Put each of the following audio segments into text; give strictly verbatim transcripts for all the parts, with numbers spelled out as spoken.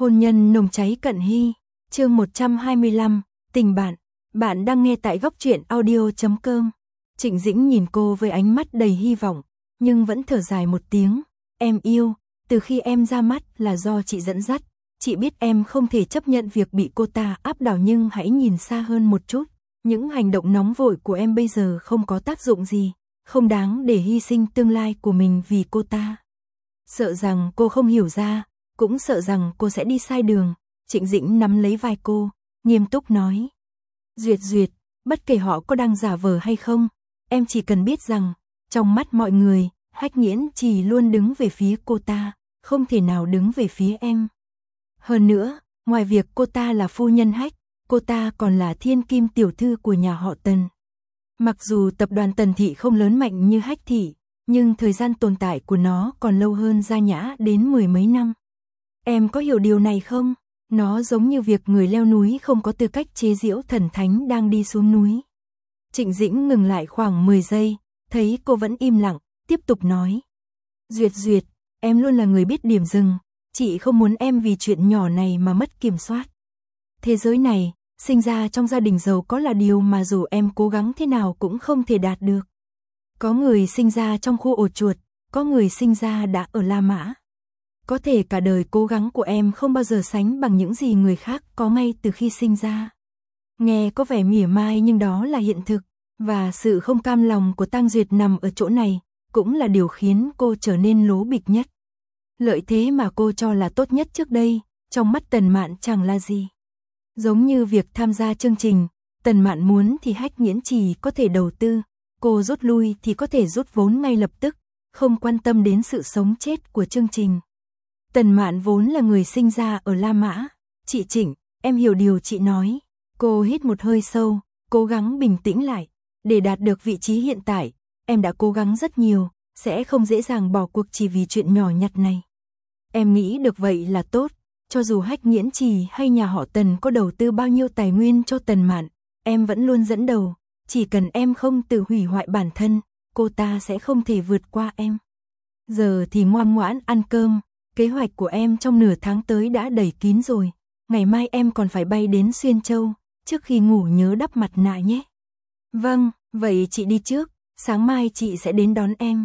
Hôn nhân nồng cháy cận hy, chương một trăm hai mươi lăm, tình bạn. Bạn đang nghe tại góc truyện audio chấm com. Trịnh Dĩnh nhìn cô với ánh mắt đầy hy vọng, nhưng vẫn thở dài một tiếng. Em yêu, từ khi em ra mắt là do chị dẫn dắt. Chị biết em không thể chấp nhận việc bị cô ta áp đảo, nhưng hãy nhìn xa hơn một chút. Những hành động nóng vội của em bây giờ không có tác dụng gì, không đáng để hy sinh tương lai của mình vì cô ta. Sợ rằng cô không hiểu ra, cũng sợ rằng cô sẽ đi sai đường. Trịnh Dĩnh nắm lấy vai cô, nghiêm túc nói. Duyệt Duyệt, bất kể họ có đang giả vờ hay không, em chỉ cần biết rằng, trong mắt mọi người, Hách Nghiễn chỉ luôn đứng về phía cô ta, không thể nào đứng về phía em. Hơn nữa, ngoài việc cô ta là phu nhân Hách, cô ta còn là thiên kim tiểu thư của nhà họ Tần. Mặc dù tập đoàn Tần Thị không lớn mạnh như Hách Thị, nhưng thời gian tồn tại của nó còn lâu hơn Gia Nhã đến mười mấy năm. Em có hiểu điều này không? Nó giống như việc người leo núi không có tư cách chế giễu thần thánh đang đi xuống núi. Trịnh Dĩnh ngừng lại khoảng mười giây, thấy cô vẫn im lặng, tiếp tục nói. Duyệt Duyệt, em luôn là người biết điểm dừng, chị không muốn em vì chuyện nhỏ này mà mất kiểm soát. Thế giới này, sinh ra trong gia đình giàu có là điều mà dù em cố gắng thế nào cũng không thể đạt được. Có người sinh ra trong khu ổ chuột, có người sinh ra đã ở La Mã. Có thể cả đời cố gắng của em không bao giờ sánh bằng những gì người khác có ngay từ khi sinh ra. Nghe có vẻ mỉa mai nhưng đó là hiện thực, và sự không cam lòng của Tang Duyệt nằm ở chỗ này, cũng là điều khiến cô trở nên lố bịch nhất. Lợi thế mà cô cho là tốt nhất trước đây, trong mắt Tần Mạn chẳng là gì. Giống như việc tham gia chương trình, Tần Mạn muốn thì Hách Nghiễn Trì có thể đầu tư, cô rút lui thì có thể rút vốn ngay lập tức, không quan tâm đến sự sống chết của chương trình. Tần Mạn vốn là người sinh ra ở La Mã. Chị Trịnh, em hiểu điều chị nói. Cô hít một hơi sâu, cố gắng bình tĩnh lại. Để đạt được vị trí hiện tại, em đã cố gắng rất nhiều, sẽ không dễ dàng bỏ cuộc chỉ vì chuyện nhỏ nhặt này. Em nghĩ được vậy là tốt, cho dù Hách Nghiễn Trì hay nhà họ Tần có đầu tư bao nhiêu tài nguyên cho Tần Mạn, em vẫn luôn dẫn đầu. Chỉ cần em không tự hủy hoại bản thân, cô ta sẽ không thể vượt qua em. Giờ thì ngoan ngoãn ăn cơm. Kế hoạch của em trong nửa tháng tới đã đầy kín rồi. Ngày mai em còn phải bay đến Xuyên Châu, trước khi ngủ nhớ đắp mặt nạ nhé. Vâng, vậy chị đi trước, sáng mai chị sẽ đến đón em.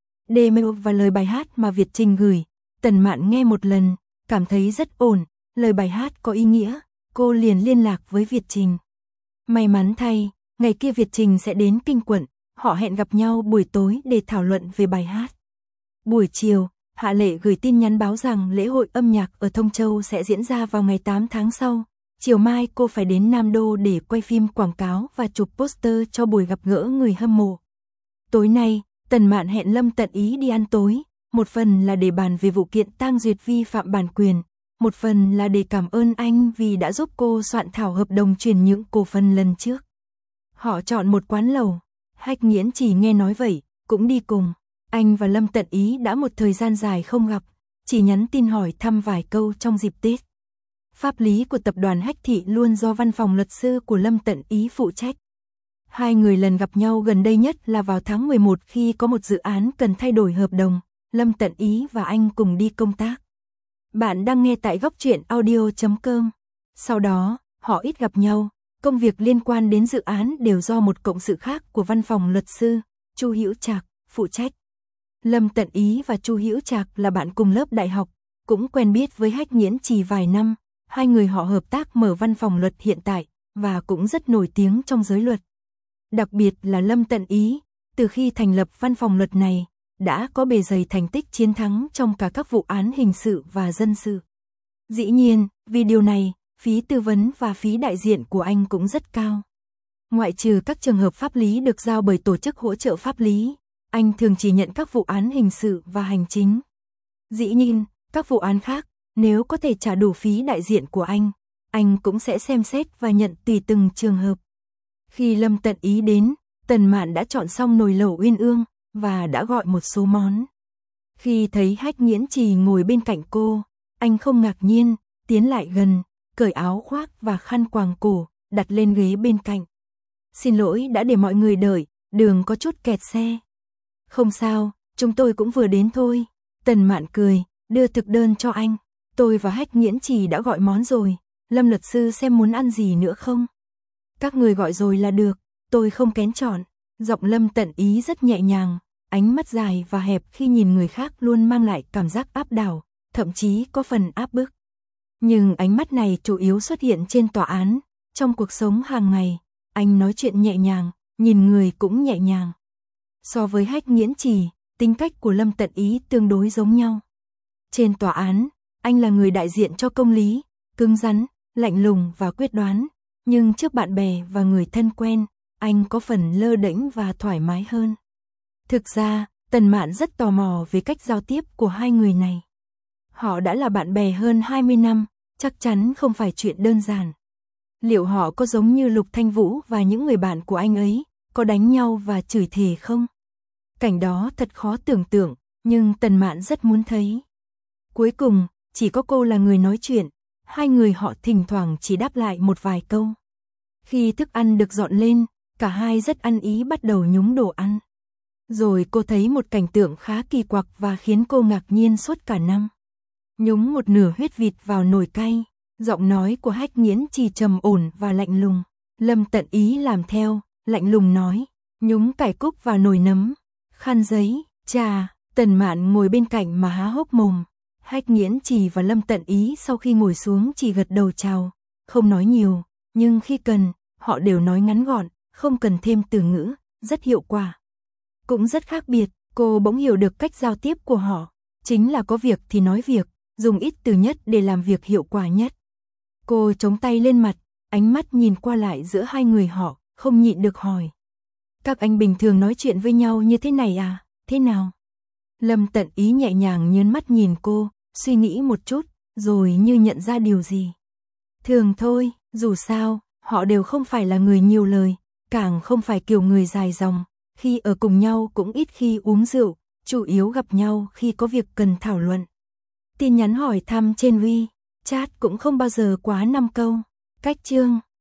Demo và lời bài hát mà Việt Trình gửi, Tần Mạn nghe một lần, cảm thấy rất ổn, lời bài hát có ý nghĩa, cô liền liên lạc với Việt Trình. May mắn thay, ngày kia Việt Trình sẽ đến Kinh Quận, họ hẹn gặp nhau buổi tối để thảo luận về bài hát. Buổi chiều, Hạ Lệ gửi tin nhắn báo rằng lễ hội âm nhạc ở Thông Châu sẽ diễn ra vào ngày tám tháng sau. Chiều mai cô phải đến Nam Đô để quay phim quảng cáo và chụp poster cho buổi gặp gỡ người hâm mộ. Tối nay, Tần Mạn hẹn Lâm Tận Ý đi ăn tối, một phần là để bàn về vụ kiện Tang Duyệt vi phạm bản quyền, một phần là để cảm ơn anh vì đã giúp cô soạn thảo hợp đồng chuyển nhượng cổ phần lần trước. Họ chọn một quán lẩu, Hách Nghiễn Trì nghe nói vậy, cũng đi cùng. Anh và Lâm Tận Ý đã một thời gian dài không gặp, chỉ nhắn tin hỏi thăm vài câu trong dịp Tết. Pháp lý của tập đoàn Hách Thị luôn do văn phòng luật sư của Lâm Tận Ý phụ trách. Hai người lần gặp nhau gần đây nhất là vào tháng mười một khi có một dự án cần thay đổi hợp đồng, Lâm Tận Ý và anh cùng đi công tác. Bạn đang nghe tại góc truyện audio chấm com. Sau đó, họ ít gặp nhau, công việc liên quan đến dự án đều do một cộng sự khác của văn phòng luật sư, Chu Hữu Trạc, phụ trách. Lâm Tận Ý và Chu Hữu Trạc là bạn cùng lớp đại học, cũng quen biết với Hách Nghiễn Trì vài năm, hai người họ hợp tác mở văn phòng luật hiện tại, và cũng rất nổi tiếng trong giới luật. Đặc biệt là Lâm Tận Ý, từ khi thành lập văn phòng luật này, đã có bề dày thành tích chiến thắng trong cả các vụ án hình sự và dân sự. Dĩ nhiên, vì điều này, phí tư vấn và phí đại diện của anh cũng rất cao. Ngoại trừ các trường hợp pháp lý được giao bởi tổ chức hỗ trợ pháp lý, anh thường chỉ nhận các vụ án hình sự và hành chính. Dĩ nhiên, các vụ án khác, nếu có thể trả đủ phí đại diện của anh, anh cũng sẽ xem xét và nhận tùy từng trường hợp. Khi Lâm Tận Ý đến, Tần Mạn đã chọn xong nồi lẩu uyên ương và đã gọi một số món. Khi thấy Hách Nghiễn Trì ngồi bên cạnh cô, anh không ngạc nhiên, tiến lại gần, cởi áo khoác và khăn quàng cổ, đặt lên ghế bên cạnh. Xin lỗi đã để mọi người đợi, đường có chút kẹt xe. Không sao, chúng tôi cũng vừa đến thôi. Tần Mạn cười, đưa thực đơn cho anh. tôi và Hách Nghiễn Trì đã gọi món rồi, Lâm luật sư xem muốn ăn gì nữa không? Các người gọi rồi là được, tôi không kén chọn. Giọng Lâm Tận Ý rất nhẹ nhàng, ánh mắt dài và hẹp khi nhìn người khác luôn mang lại cảm giác áp đảo, thậm chí có phần áp bức. Nhưng ánh mắt này chủ yếu xuất hiện trên tòa án, trong cuộc sống hàng ngày, anh nói chuyện nhẹ nhàng, nhìn người cũng nhẹ nhàng. So với Hách Nghiễn Trì, tính cách của Lâm Tận Ý tương đối giống nhau. Trên tòa án, anh là người đại diện cho công lý, cứng rắn, lạnh lùng và quyết đoán, nhưng trước bạn bè và người thân quen, anh có phần lơ đễnh và thoải mái hơn. Thực ra, Tần Mạn rất tò mò về cách giao tiếp của hai người này. Họ đã là bạn bè hơn hai mươi năm, chắc chắn không phải chuyện đơn giản. Liệu họ có giống như Lục Thanh Vũ và những người bạn của anh ấy, có đánh nhau và chửi thề không? Cảnh đó thật khó tưởng tượng, nhưng Tần Mạn rất muốn thấy. Cuối cùng, chỉ có cô là người nói chuyện, hai người họ thỉnh thoảng chỉ đáp lại một vài câu. Khi thức ăn được dọn lên, cả hai rất ăn ý bắt đầu nhúng đồ ăn. Rồi cô thấy một cảnh tượng khá kỳ quặc và khiến cô ngạc nhiên suốt cả năm. Nhúng một nửa huyết vịt vào nồi cay, giọng nói của Hách Nghiễn Trì trầm ổn và lạnh lùng. Lâm Tận Ý làm theo, lạnh lùng nói, nhúng cải cúc vào nồi nấm, khăn giấy, trà. Tần Mạn ngồi bên cạnh mà há hốc mồm. Hách Nghiễn Trì và Lâm Tận Ý sau khi ngồi xuống chỉ gật đầu chào, không nói nhiều, nhưng khi cần, họ đều nói ngắn gọn, không cần thêm từ ngữ, rất hiệu quả. Cũng rất khác biệt, cô bỗng hiểu được cách giao tiếp của họ, chính là có việc thì nói việc, dùng ít từ nhất để làm việc hiệu quả nhất. Cô chống tay lên mặt, ánh mắt nhìn qua lại giữa hai người họ, không nhịn được hỏi. Các anh bình thường nói chuyện với nhau như thế này à, thế nào? Lâm Tận Ý nhẹ nhàng nhớn mắt nhìn cô, suy nghĩ một chút, rồi như nhận ra điều gì. Thường thôi, dù sao, họ đều không phải là người nhiều lời, càng không phải kiểu người dài dòng, khi ở cùng nhau cũng ít khi uống rượu, chủ yếu gặp nhau khi có việc cần thảo luận. Tin nhắn hỏi thăm trên WeChat cũng không bao giờ quá năm câu. Cách chương